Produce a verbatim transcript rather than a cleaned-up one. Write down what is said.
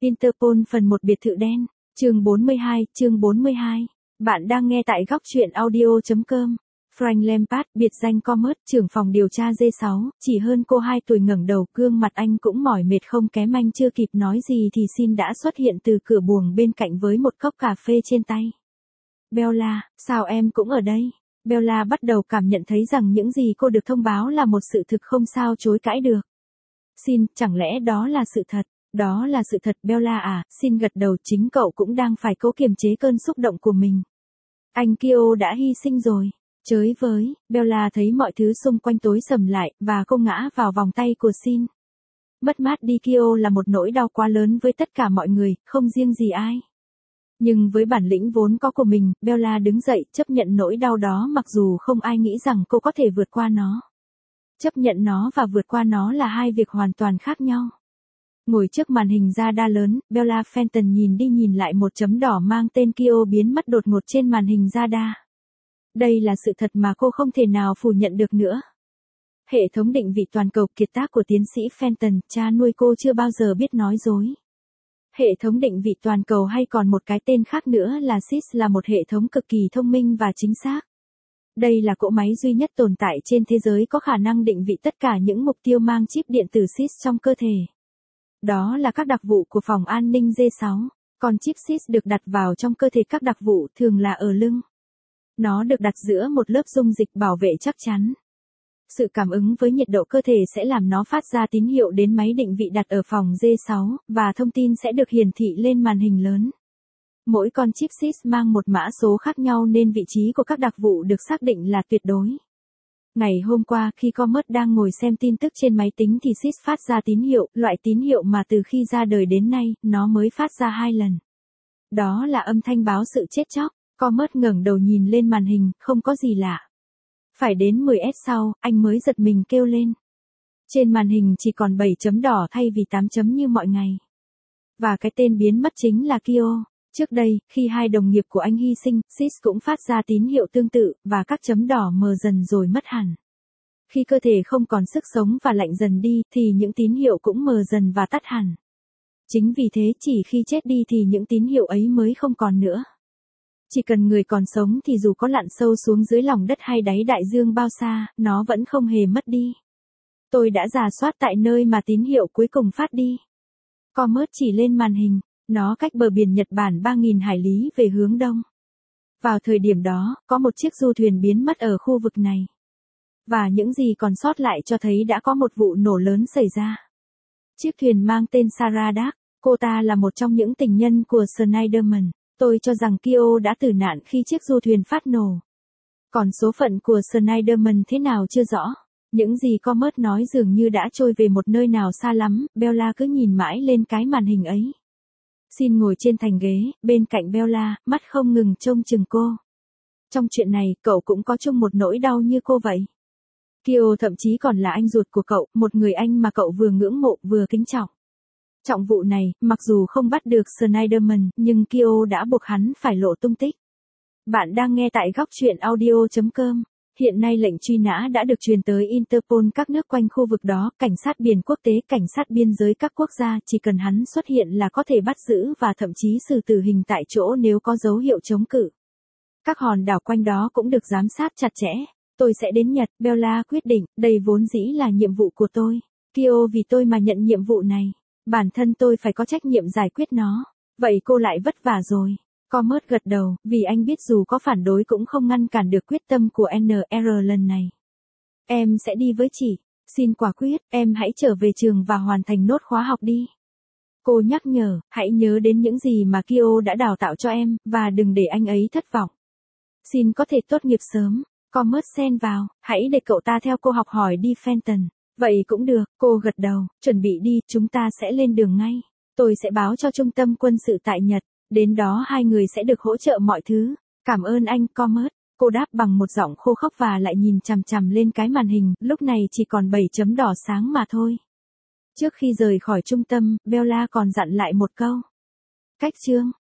Interpol phần một biệt thự đen, chương bốn mươi hai, chương bốn mươi hai. Bạn đang nghe tại góc truyện audio chấm com. Frank Lampard, biệt danh Comet, trưởng phòng điều tra G sáu, chỉ hơn cô hai tuổi ngẩng đầu, gương mặt anh cũng mỏi mệt không kém, anh chưa kịp nói gì thì Sin đã xuất hiện từ cửa buồng bên cạnh với một cốc cà phê trên tay. Bella, sao em cũng ở đây? Bella bắt đầu cảm nhận thấy rằng những gì cô được thông báo là một sự thực không sao chối cãi được. Sin, chẳng lẽ đó là sự thật? Đó là sự thật Bella à, Sin gật đầu, chính cậu cũng đang phải cố kiềm chế cơn xúc động của mình. Anh Kyo đã hy sinh rồi. Chới với, Bella thấy mọi thứ xung quanh tối sầm lại, và cô ngã vào vòng tay của Sin. Mất mát đi Kyo là một nỗi đau quá lớn với tất cả mọi người, không riêng gì ai. Nhưng với bản lĩnh vốn có của mình, Bella đứng dậy, chấp nhận nỗi đau đó mặc dù không ai nghĩ rằng cô có thể vượt qua nó. Chấp nhận nó và vượt qua nó là hai việc hoàn toàn khác nhau. Ngồi trước màn hình radar lớn, Bella Fenton nhìn đi nhìn lại một chấm đỏ mang tên Kyo biến mất đột ngột trên màn hình radar. Đây là sự thật mà cô không thể nào phủ nhận được nữa. Hệ thống định vị toàn cầu kiệt tác của tiến sĩ Fenton, cha nuôi cô chưa bao giờ biết nói dối. Hệ thống định vị toàn cầu hay còn một cái tên khác nữa là sít là một hệ thống cực kỳ thông minh và chính xác. Đây là cỗ máy duy nhất tồn tại trên thế giới có khả năng định vị tất cả những mục tiêu mang chip điện tử sít trong cơ thể. Đó là các đặc vụ của phòng an ninh G sáu, còn chip sít được đặt vào trong cơ thể các đặc vụ thường là ở lưng. Nó được đặt giữa một lớp dung dịch bảo vệ chắc chắn. Sự cảm ứng với nhiệt độ cơ thể sẽ làm nó phát ra tín hiệu đến máy định vị đặt ở phòng G sáu, và thông tin sẽ được hiển thị lên màn hình lớn. Mỗi con chip sít mang một mã số khác nhau nên vị trí của các đặc vụ được xác định là tuyệt đối. Ngày hôm qua khi Comet đang ngồi xem tin tức trên máy tính thì sít phát ra tín hiệu, loại tín hiệu mà từ khi ra đời đến nay, nó mới phát ra hai lần. Đó là âm thanh báo sự chết chóc. Comet ngẩng đầu nhìn lên màn hình, không có gì lạ. Phải đến mười phút sau, anh mới giật mình kêu lên. Trên màn hình chỉ còn bảy chấm đỏ thay vì tám chấm như mọi ngày. Và cái tên biến mất chính là Kyo. Trước đây, khi hai đồng nghiệp của anh hy sinh, sít cũng phát ra tín hiệu tương tự, và các chấm đỏ mờ dần rồi mất hẳn. Khi cơ thể không còn sức sống và lạnh dần đi, thì những tín hiệu cũng mờ dần và tắt hẳn. Chính vì thế chỉ khi chết đi thì những tín hiệu ấy mới không còn nữa. Chỉ cần người còn sống thì dù có lặn sâu xuống dưới lòng đất hay đáy đại dương bao xa, nó vẫn không hề mất đi. Tôi đã rà soát tại nơi mà tín hiệu cuối cùng phát đi. Comet chỉ lên màn hình, nó cách bờ biển Nhật Bản ba nghìn hải lý về hướng đông. Vào thời điểm đó, có một chiếc du thuyền biến mất ở khu vực này. Và những gì còn sót lại cho thấy đã có một vụ nổ lớn xảy ra. Chiếc thuyền mang tên Sarah Dark, cô ta là một trong những tình nhân của Schneiderman. Tôi cho rằng Kyo đã tử nạn khi chiếc du thuyền phát nổ. Còn số phận của Schneiderman thế nào chưa rõ. Những gì Comet nói dường như đã trôi về một nơi nào xa lắm, Bella cứ nhìn mãi lên cái màn hình ấy. Sin ngồi trên thành ghế, bên cạnh Bella, mắt không ngừng trông chừng cô. Trong chuyện này, cậu cũng có chung một nỗi đau như cô vậy. Kyo thậm chí còn là anh ruột của cậu, một người anh mà cậu vừa ngưỡng mộ vừa kính trọng. Trọng vụ này, mặc dù không bắt được Schneiderman, nhưng Kyo đã buộc hắn phải lộ tung tích. Bạn đang nghe tại góc truyện audio chấm com. Hiện nay lệnh truy nã đã được truyền tới Interpol các nước quanh khu vực đó, cảnh sát biển quốc tế, cảnh sát biên giới các quốc gia, chỉ cần hắn xuất hiện là có thể bắt giữ và thậm chí xử tử hình tại chỗ nếu có dấu hiệu chống cự. Các hòn đảo quanh đó cũng được giám sát chặt chẽ. Tôi sẽ đến Nhật, Bella quyết định, đây vốn dĩ là nhiệm vụ của tôi. Kyo vì tôi mà nhận nhiệm vụ này. Bản thân tôi phải có trách nhiệm giải quyết nó. Vậy cô lại vất vả rồi. Comet gật đầu, vì anh biết dù có phản đối cũng không ngăn cản được quyết tâm của en rờ lần này. Em sẽ đi với chị. Xin quả quyết, em hãy trở về trường và hoàn thành nốt khóa học đi. Cô nhắc nhở, hãy nhớ đến những gì mà Kyo đã đào tạo cho em, và đừng để anh ấy thất vọng. Xin có thể tốt nghiệp sớm. Comet xen vào, hãy để cậu ta theo cô học hỏi đi Fenton. Vậy cũng được, cô gật đầu, chuẩn bị đi, chúng ta sẽ lên đường ngay. Tôi sẽ báo cho trung tâm quân sự tại Nhật, đến đó hai người sẽ được hỗ trợ mọi thứ. Cảm ơn anh, Comet. Cô đáp bằng một giọng khô khốc và lại nhìn chằm chằm lên cái màn hình, lúc này chỉ còn bảy chấm đỏ sáng mà thôi. Trước khi rời khỏi trung tâm, Bella còn dặn lại một câu. Cách chương.